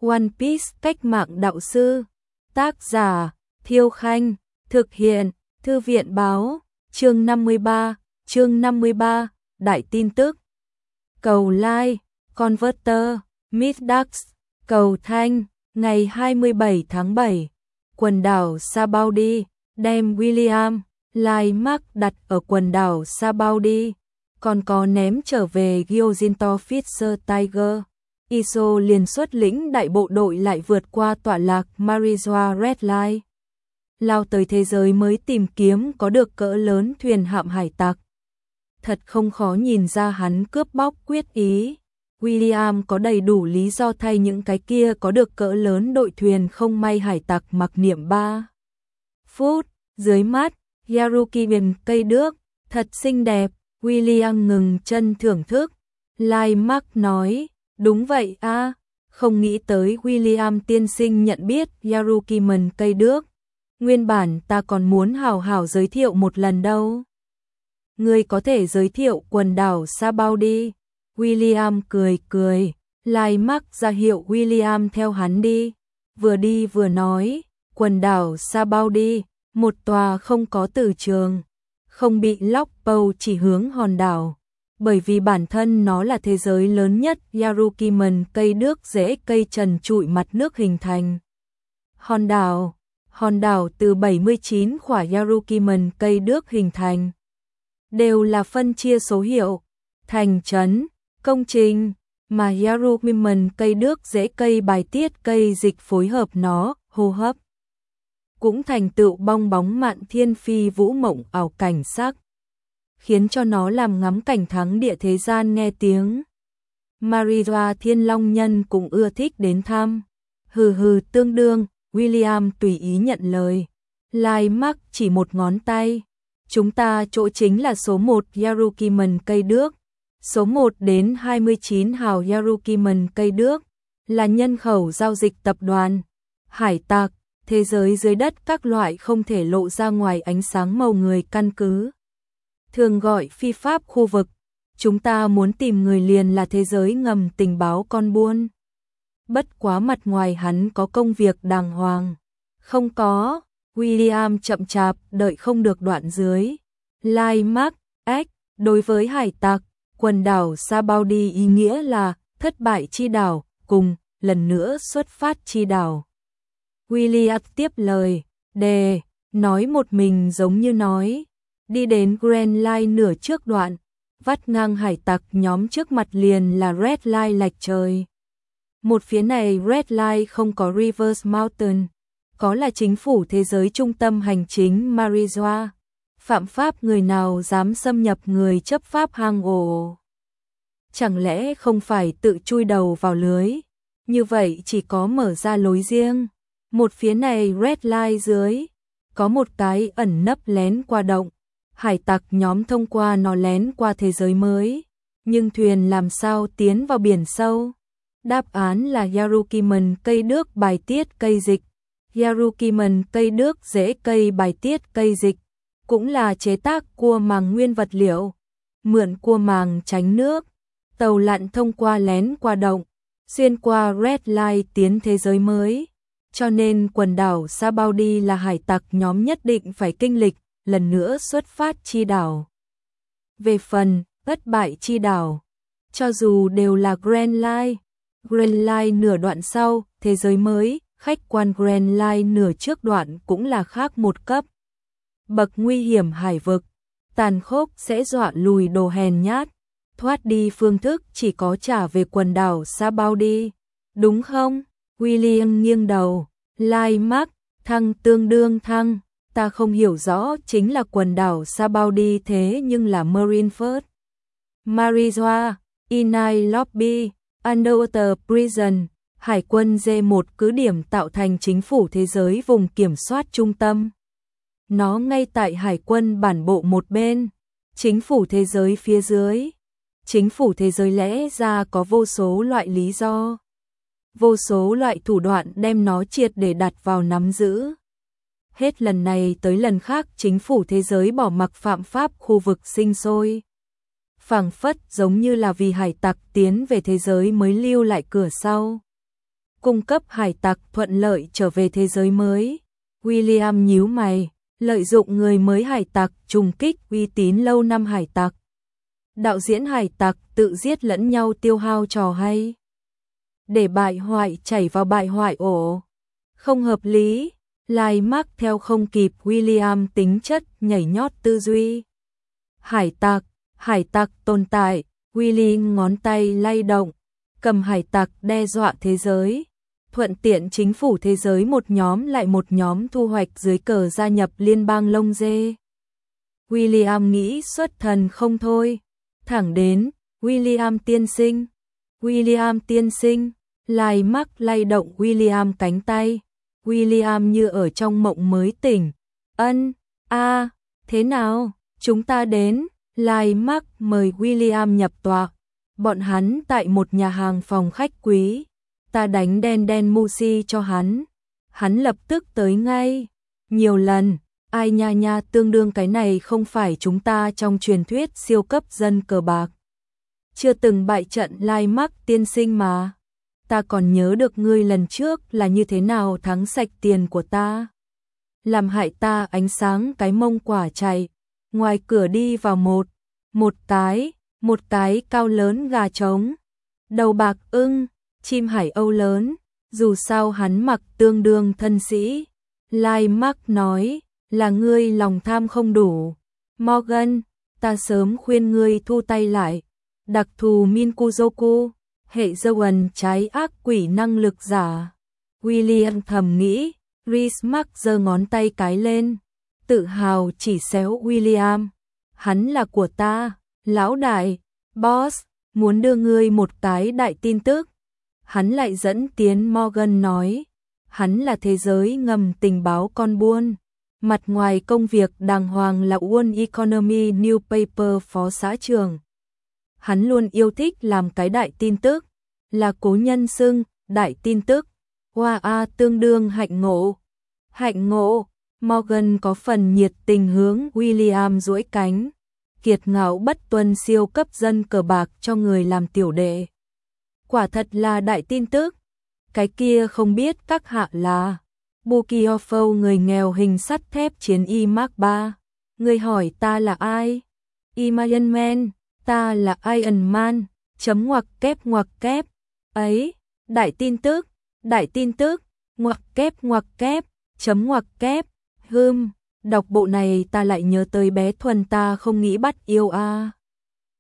One Piece cách mạng đạo sư. Tác giả Thiêu Khanh. Thực hiện Thư viện báo. Chương 53. Đại tin tức. Cầu like, Converter, Midax, cầu thanh. Ngày 27 tháng 7, quần đảo Sabaudi, đem William, Lai Mark đặt ở quần đảo Sabaudi, còn có ném trở về Gyojinto Fisher Tiger. Iso liền xuất lĩnh đại bộ đội lại vượt qua tọa lạc Marijoa Red Line, lao tới thế giới mới tìm kiếm có được cỡ lớn thuyền hạm hải tặc. Thật không khó nhìn ra hắn cướp bóc quyết ý. William có đầy đủ lý do thay những cái kia có được cỡ lớn đội thuyền không may hải tặc mặc niệm 3 phút. Dưới mắt, Yarukian cây đước, thật xinh đẹp. William ngừng chân thưởng thức. Lai Mark nói, đúng vậy a, không nghĩ tới William tiên sinh nhận biết Yarukian cây đước. Nguyên bản ta còn muốn hào hào giới thiệu một lần đâu. Ngươi có thể giới thiệu quần đảo Sabaudi. William cười. Lai Mark ra hiệu William theo hắn đi vừa nói, quần đảo Sabaudi, một tòa không có từ trường, không bị Lockbow chỉ hướng hòn đảo, bởi vì bản thân nó là thế giới lớn nhất Yarukian cây đước rễ cây trần trụi mặt nước hình thành. Hòn đảo từ 79 khỏa Yarukian cây đước hình thành, đều là phân chia số hiệu, thành trấn, công trình, mà Yarukian cây đước rễ cây bài tiết cây dịch phối hợp nó, hô hấp. Cũng thành tựu bong bóng mạn thiên phi vũ mộng ảo cảnh sắc, khiến cho nó làm ngắm cảnh thắng địa thế gian nghe tiếng. Marijoa Thiên Long Nhân cũng ưa thích đến thăm. Tương đương, William tùy ý nhận lời. Lai Mark chỉ một ngón tay. Chúng ta chỗ chính là số 1 Yarukian cây đước. Số 1 đến 29 hào Yarukian cây đước là nhân khẩu giao dịch tập đoàn, hải tặc, thế giới dưới đất các loại không thể lộ ra ngoài ánh sáng màu người căn cứ. Thường gọi phi pháp khu vực, chúng ta muốn tìm người liền là thế giới ngầm tình báo con buôn. Bất quá mặt ngoài hắn có công việc đàng hoàng. Không có, William chậm chạp đợi không được đoạn dưới. Lai Mark, đối với hải tặc, quần đảo Sabaudi ý nghĩa là thất bại chi đảo, cùng lần nữa xuất phát chi đảo. William tiếp lời, nói một mình giống như nói. Đi đến Grand Line nửa trước đoạn, vắt ngang hải tặc nhóm trước mặt liền là Red Line lạch trời. Một phía này Red Line không có Rivers Mountain, có là chính phủ thế giới trung tâm hành chính Marijoa. Phạm pháp người nào dám xâm nhập người chấp pháp hang ổ. Chẳng lẽ không phải tự chui đầu vào lưới? Như vậy chỉ có mở ra lối riêng. Một phía này Red Line dưới, có một cái ẩn nấp lén qua động. Hải tặc nhóm thông qua nó lén qua thế giới mới. Nhưng thuyền làm sao tiến vào biển sâu? Đáp án là Yarukian cây đước bài tiết cây dịch. Yarukian cây đước rễ cây bài tiết cây dịch, cũng là chế tác cua màng nguyên vật liệu. Mượn cua màng tránh nước, tàu lặn thông qua lén qua động, xuyên qua Red Line tiến thế giới mới. Cho nên quần đảo Sabaudi là hải tặc nhóm nhất định phải kinh lịch, lần nữa xuất phát chi đảo. Về phần thất bại chi đảo, cho dù đều là Grand Line nửa đoạn sau, thế giới mới, khách quan Grand Line nửa trước đoạn cũng là khác một cấp. Bậc nguy hiểm hải vực, tàn khốc sẽ dọa lùi đồ hèn nhát, thoát đi phương thức chỉ có trả về quần đảo Sabaudi, đúng không? William nghiêng đầu, Lai Mark, thăng tương đương thăng, ta không hiểu rõ chính là quần đảo Sabaudi thế nhưng là Marineford, Marijoa, Inai Lobby, Underwater Prison, Hải quân G1 cứ điểm tạo thành chính phủ thế giới vùng kiểm soát trung tâm. Nó ngay tại hải quân bản bộ một bên, chính phủ thế giới phía dưới. Chính phủ thế giới lẽ ra có vô số loại lý do, vô số loại thủ đoạn đem nó triệt để đặt vào nắm giữ. Hết lần này tới lần khác chính phủ thế giới bỏ mặc phạm pháp khu vực sinh sôi. Phảng phất giống như là vì hải tặc tiến về thế giới mới lưu lại cửa sau. cung cấp hải tặc thuận lợi trở về thế giới mới. William nhíu mày, lợi dụng người mới hải tặc trùng kích uy tín lâu năm hải tặc. Đạo diễn hải tặc tự giết lẫn nhau tiêu hao trò hay. Để bại hoại chảy vào bại hoại ổ. Không hợp lý, Lai Mark theo không kịp William tính chất nhảy nhót tư duy. Hải tặc tồn tại, William ngón tay lay động, cầm hải tặc đe dọa thế giới. Thuận tiện chính phủ thế giới một nhóm lại một nhóm thu hoạch dưới cờ gia nhập liên bang lông dê. William nghĩ xuất thần không thôi, thẳng đến, William tiên sinh, Lai Mark lay động William cánh tay. William như ở trong mộng mới tỉnh. Thế nào, chúng ta đến. Lai Mark mời William nhập tọa. Bọn hắn tại một nhà hàng phòng khách quý. Ta đánh đen musi cho hắn. Hắn lập tức tới ngay. Nhiều lần, ai nha tương đương cái này không phải chúng ta trong truyền thuyết siêu cấp dân cờ bạc. Chưa từng bại trận Lai Mark tiên sinh mà. Ta còn nhớ được ngươi lần trước là như thế nào thắng sạch tiền của ta. Làm hại ta ánh sáng cái mông quả chạy. Ngoài cửa đi vào một cái cao lớn gà trống. Đầu bạc ưng, chim hải âu lớn, dù sao hắn mặc tương đương thân sĩ. Lai Mark nói, là ngươi lòng tham không đủ. Morgan, ta sớm khuyên ngươi thu tay lại. Đặc thù Minkuzoku, hệ Zoan trái ác quỷ năng lực giả. William thầm nghĩ, Reese Mark giơ ngón tay cái lên, tự hào chỉ xéo William. Hắn là của ta, lão đại, boss, muốn đưa ngươi một cái đại tin tức. Hắn lại dẫn tiến Morgan nói, hắn là thế giới ngầm tình báo con buôn. Mặt ngoài công việc đàng hoàng là One Economy Newspaper phó xã trưởng. Hắn luôn yêu thích làm cái đại tin tức, là cố nhân xưng, đại tin tức. Tương đương hạnh ngộ. Morgan có phần nhiệt tình hướng William duỗi cánh. Kiệt ngạo bất tuân siêu cấp dân cờ bạc cho người làm tiểu đệ. Quả thật là đại tin tức. Cái kia không biết các hạ là Bukiofo, người nghèo hình sắt thép chiến y Mark 3. Người hỏi ta là ai? Iron Man, ta là Iron Man. Ngoặc kép. Ấy, đại tin tức, ngoặc kép, ngoặc kép. Đọc bộ này ta lại nhớ tới bé Thuần ta không nghĩ bắt yêu a.